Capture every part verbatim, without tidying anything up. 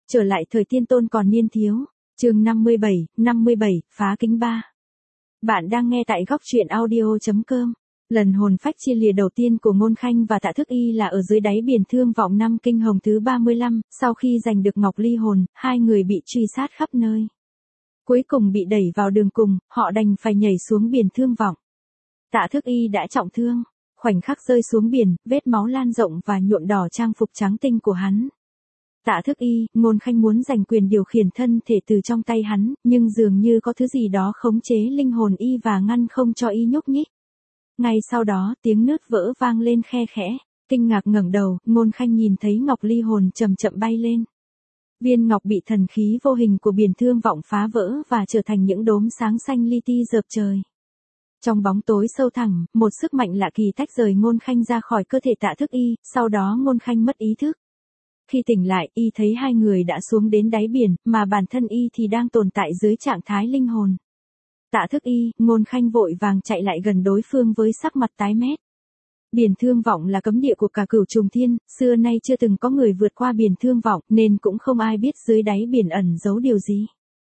Trở lại thời tiên tôn còn niên thiếu. Chương năm mươi bảy, năm mươi bảy, phá kính ba. Bạn đang nghe tại góc truyện audio chấm com. Lần hồn phách chia lìa đầu tiên của Ngôn Khanh và Tạ Thức Y là ở dưới đáy biển Thương Vọng năm kinh hồng thứ ba mươi lăm, sau khi giành được Ngọc Ly hồn, hai người bị truy sát khắp nơi. Cuối cùng bị đẩy vào đường cùng, họ đành phải nhảy xuống biển Thương Vọng. Tạ Thức Y đã trọng thương, khoảnh khắc rơi xuống biển, vết máu lan rộng và nhuộm đỏ trang phục trắng tinh của hắn. Tạ Thức Y, Ngôn Khanh muốn giành quyền điều khiển thân thể từ trong tay hắn, nhưng dường như có thứ gì đó khống chế linh hồn y và ngăn không cho y nhúc nhích. Ngay sau đó, tiếng nứt vỡ vang lên khe khẽ, kinh ngạc ngẩng đầu, Ngôn Khanh nhìn thấy Ngọc Ly hồn chậm chậm bay lên. Viên ngọc bị thần khí vô hình của biển Thương Vọng phá vỡ và trở thành những đốm sáng xanh li ti rợp trời. Trong bóng tối sâu thẳm, một sức mạnh lạ kỳ tách rời Ngôn Khanh ra khỏi cơ thể Tạ Thức Y, sau đó Ngôn Khanh mất ý thức. Khi tỉnh lại, y thấy hai người đã xuống đến đáy biển, mà bản thân y thì đang tồn tại dưới trạng thái linh hồn. Tạ Thức Y, Ngôn Khanh vội vàng chạy lại gần đối phương với sắc mặt tái mét. Biển Thương Vọng là cấm địa của cả Cửu Trùng Thiên, xưa nay chưa từng có người vượt qua biển Thương Vọng, nên cũng không ai biết dưới đáy biển ẩn giấu điều gì.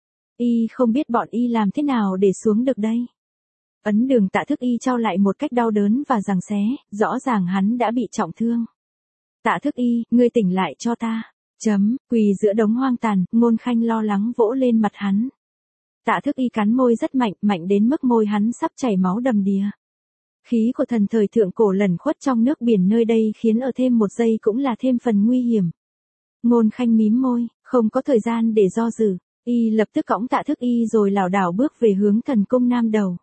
Y không biết bọn y làm thế nào để xuống được đây. Ấn Đường Tạ Thức Y trao lại một cách đau đớn và giằng xé, rõ ràng hắn đã bị trọng thương. Tạ Thức Y, ngươi tỉnh lại cho ta. Chấm, quỳ giữa đống hoang tàn, Ngôn Khanh lo lắng vỗ lên mặt hắn. Tạ Thức Y cắn môi rất mạnh, mạnh đến mức môi hắn sắp chảy máu đầm đìa. Khí của thần thời thượng cổ lẩn khuất trong nước biển nơi đây khiến ở thêm một giây cũng là thêm phần nguy hiểm. Ngôn Khanh mím môi, không có thời gian để do dự, y lập tức cõng Tạ Thức Y rồi lảo đảo bước về hướng thần cung nam đầu.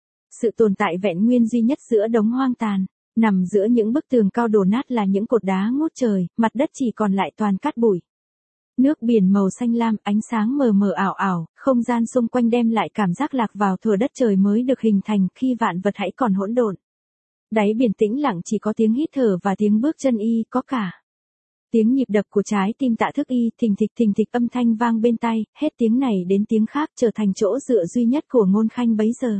Sự tồn tại vẹn nguyên duy nhất giữa đống hoang tàn. Nằm giữa những bức tường cao đổ nát là những cột đá ngút trời, mặt đất chỉ còn lại toàn cát bụi. Nước biển màu xanh lam, ánh sáng mờ mờ ảo ảo, không gian xung quanh đem lại cảm giác lạc vào thuở đất trời mới được hình thành khi vạn vật hãy còn hỗn độn. Đáy biển tĩnh lặng chỉ có tiếng hít thở và tiếng bước chân y, có cả tiếng nhịp đập của trái tim Tạ Thức Y, thình thịch thình thịch âm thanh vang bên tai, hết tiếng này đến tiếng khác trở thành chỗ dựa duy nhất của Ngôn Khanh bấy giờ.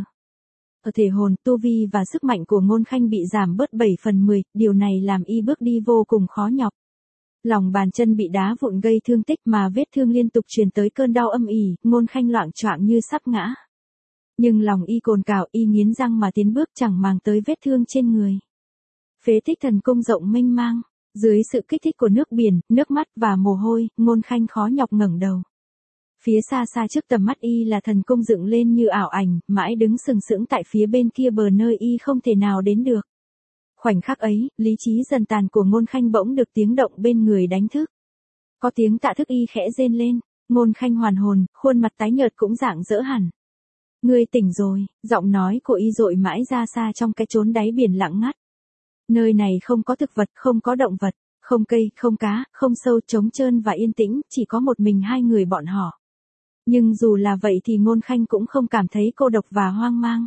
Ở thể hồn, tu vi và sức mạnh của Ngôn Khanh bị giảm bớt bảy phần mười, điều này làm y bước đi vô cùng khó nhọc. Lòng bàn chân bị đá vụn gây thương tích mà vết thương liên tục truyền tới cơn đau âm ỉ, Ngôn Khanh loạng choạng như sắp ngã. Nhưng lòng y cồn cào, y nghiến răng mà tiến bước chẳng màng tới vết thương trên người. Phế tích thần cung rộng mênh mang, dưới sự kích thích của nước biển, nước mắt và mồ hôi, Ngôn Khanh khó nhọc ngẩng đầu. Phía xa xa trước tầm mắt y là thần cung dựng lên như ảo ảnh, mãi đứng sừng sững tại phía bên kia bờ nơi y không thể nào đến được. Khoảnh khắc ấy, lý trí dần tàn của Ngôn Khanh bỗng được tiếng động bên người đánh thức. Có tiếng Tạ Thức Y khẽ rên lên, Ngôn Khanh hoàn hồn, khuôn mặt tái nhợt cũng rạng rỡ hẳn. Ngươi tỉnh rồi, giọng nói của y dội mãi ra xa trong cái chốn đáy biển lặng ngắt. Nơi này không có thực vật, không có động vật, không cây, không cá, không sâu, trống trơn và yên tĩnh, chỉ có một mình hai người bọn họ. Nhưng dù là vậy thì Ngôn Khanh cũng không cảm thấy cô độc và hoang mang.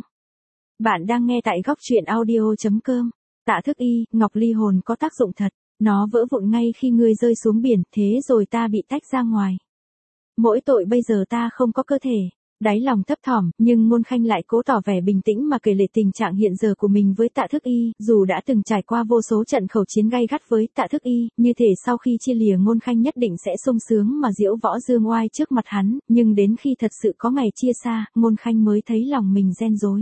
Bạn đang nghe tại góc truyện audio chấm com. Tạ Thức Y, Ngọc Ly hồn có tác dụng thật, nó vỡ vụn ngay khi ngươi rơi xuống biển, thế rồi ta bị tách ra ngoài. Mỗi tội bây giờ ta không có cơ thể. Đáy lòng thấp thỏm, nhưng Ngôn Khanh lại cố tỏ vẻ bình tĩnh mà kể lể tình trạng hiện giờ của mình với Tạ Thức Y, dù đã từng trải qua vô số trận khẩu chiến gay gắt với Tạ Thức Y, như thể sau khi chia lìa Ngôn Khanh nhất định sẽ sung sướng mà diễu võ dương oai trước mặt hắn, nhưng đến khi thật sự có ngày chia xa, Ngôn Khanh mới thấy lòng mình ren rối.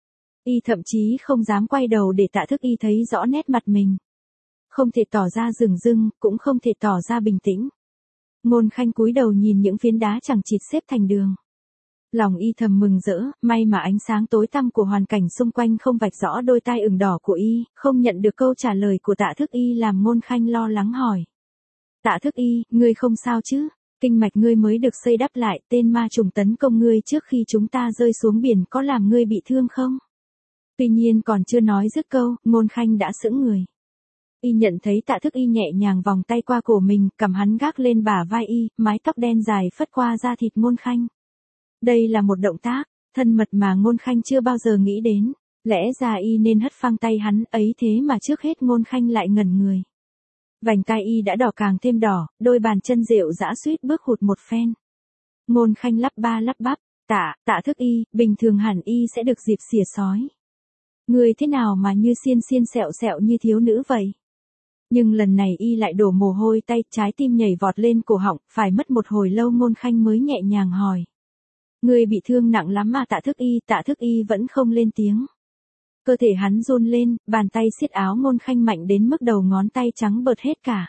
Y thậm chí không dám quay đầu để Tạ Thức Y thấy rõ nét mặt mình. Không thể tỏ ra dửng dưng, cũng không thể tỏ ra bình tĩnh. Ngôn Khanh cúi đầu nhìn những phiến đá chẳng chịt xếp thành đường. Lòng y thầm mừng rỡ, may mà ánh sáng tối tăm của hoàn cảnh xung quanh không vạch rõ đôi tai ửng đỏ của y, không nhận được câu trả lời của Tạ Thức Y làm Ngôn Khanh lo lắng hỏi. Tạ Thức Y, ngươi không sao chứ? Kinh mạch ngươi mới được xây đắp lại, tên ma trùng tấn công ngươi trước khi chúng ta rơi xuống biển có làm ngươi bị thương không? Tuy nhiên còn chưa nói dứt câu, Ngôn Khanh đã sững người. Y nhận thấy Tạ Thức Y nhẹ nhàng vòng tay qua cổ mình, cầm hắn gác lên bả vai y, mái tóc đen dài phất qua da thịt Ngôn Khanh. Đây là một động tác thân mật mà Ngôn Khanh chưa bao giờ nghĩ đến, lẽ ra y nên hất phăng tay hắn, ấy thế mà trước hết Ngôn Khanh lại ngẩn người. Vành tai y đã đỏ càng thêm đỏ, đôi bàn chân rệu rã suýt bước hụt một phen. Ngôn Khanh lắp ba lắp bắp, Tạ, Tạ Thức Y, bình thường hẳn y sẽ được dịp xỉa sói. Người thế nào mà như xiên xiên sẹo sẹo như thiếu nữ vậy? Nhưng lần này y lại đổ mồ hôi tay, trái tim nhảy vọt lên cổ họng, phải mất một hồi lâu Ngôn Khanh mới nhẹ nhàng hỏi. Ngươi bị thương nặng lắm mà Tạ Thức Y, Tạ Thức Y vẫn không lên tiếng. Cơ thể hắn run lên, bàn tay siết áo Ngôn Khanh mạnh đến mức đầu ngón tay trắng bợt hết cả.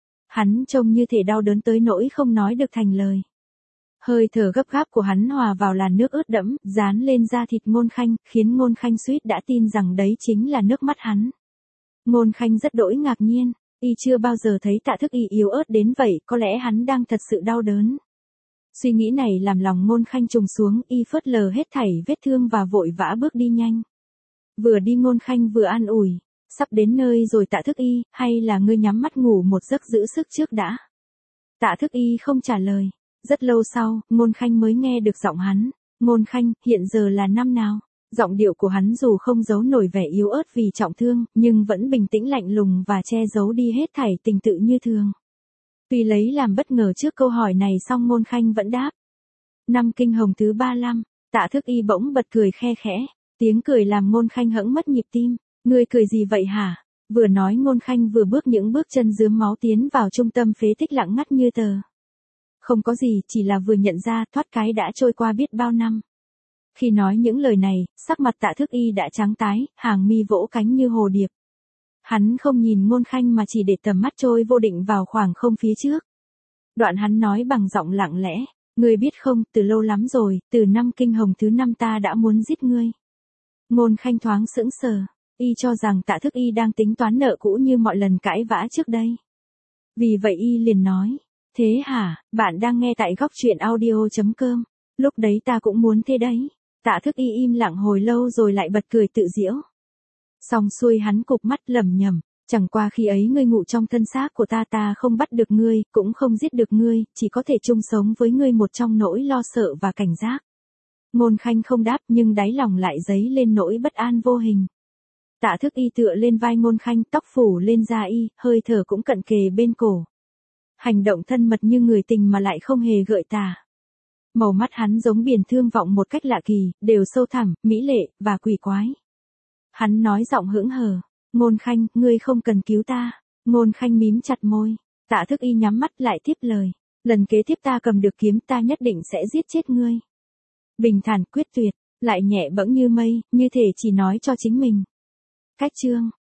Hắn trông như thể đau đớn tới nỗi không nói được thành lời. Hơi thở gấp gáp của hắn hòa vào làn nước ướt đẫm, dán lên da thịt Ngôn Khanh, khiến Ngôn Khanh suýt đã tin rằng đấy chính là nước mắt hắn. Ngôn Khanh rất đỗi ngạc nhiên, y chưa bao giờ thấy Tạ Thức Y yếu ớt đến vậy, có lẽ hắn đang thật sự đau đớn. Suy nghĩ này làm lòng Ngôn Khanh trùng xuống, y phớt lờ hết thảy vết thương và vội vã bước đi nhanh. Vừa đi Ngôn Khanh vừa an ủi, sắp đến nơi rồi Tạ Thức Y, hay là ngươi nhắm mắt ngủ một giấc giữ sức trước đã. Tạ Thức Y không trả lời, rất lâu sau, Ngôn Khanh mới nghe được giọng hắn. Ngôn Khanh, hiện giờ là năm nào? Giọng điệu của hắn dù không giấu nổi vẻ yếu ớt vì trọng thương, nhưng vẫn bình tĩnh lạnh lùng và che giấu đi hết thảy tình tự như thường. Tuy lấy làm bất ngờ trước câu hỏi này song Ngôn Khanh vẫn đáp. Năm kinh hồng thứ ba mươi lăm, Tạ Thức Y bỗng bật cười khe khẽ, tiếng cười làm Ngôn Khanh hẫng mất nhịp tim. Ngươi cười gì vậy hả? Vừa nói Ngôn Khanh vừa bước những bước chân rướm máu tiến vào trung tâm phế tích lặng ngắt như tờ. Không có gì, chỉ là vừa nhận ra thoát cái đã trôi qua biết bao năm. Khi nói những lời này, sắc mặt Tạ Thức Y đã trắng tái, hàng mi vỗ cánh như hồ điệp. Hắn không nhìn Ngôn Khanh mà chỉ để tầm mắt trôi vô định vào khoảng không phía trước. Đoạn hắn nói bằng giọng lặng lẽ, ngươi biết không, từ lâu lắm rồi, từ năm kinh hồng thứ năm ta đã muốn giết ngươi. Ngôn Khanh thoáng sững sờ, y cho rằng Tạ Thức Y đang tính toán nợ cũ như mọi lần cãi vã trước đây. Vì vậy y liền nói, thế hả, bạn đang nghe tại góc truyện audio chấm com, lúc đấy ta cũng muốn thế đấy. Tạ Thức Y im lặng hồi lâu rồi lại bật cười tự giễu. Xong xuôi hắn cụp mắt lẩm nhẩm, chẳng qua khi ấy ngươi ngủ trong thân xác của ta, ta không bắt được ngươi, cũng không giết được ngươi, chỉ có thể chung sống với ngươi một trong nỗi lo sợ và cảnh giác. Ngôn Khanh không đáp nhưng đáy lòng lại dấy lên nỗi bất an vô hình. Tạ Thức Y tựa lên vai Ngôn Khanh, tóc phủ lên da y, hơi thở cũng cận kề bên cổ. Hành động thân mật như người tình mà lại không hề gợi tà. Màu mắt hắn giống biển thương vọng một cách lạ kỳ, đều sâu thẳm, mỹ lệ, và quỷ quái. Hắn nói giọng hững hờ, Ngôn Khanh, ngươi không cần cứu ta. Ngôn Khanh mím chặt môi, Tạ Thức Y nhắm mắt lại tiếp lời, lần kế tiếp ta cầm được kiếm ta nhất định sẽ giết chết ngươi. Bình thản quyết tuyệt, lại nhẹ bẫng như mây, như thể chỉ nói cho chính mình. Cách chương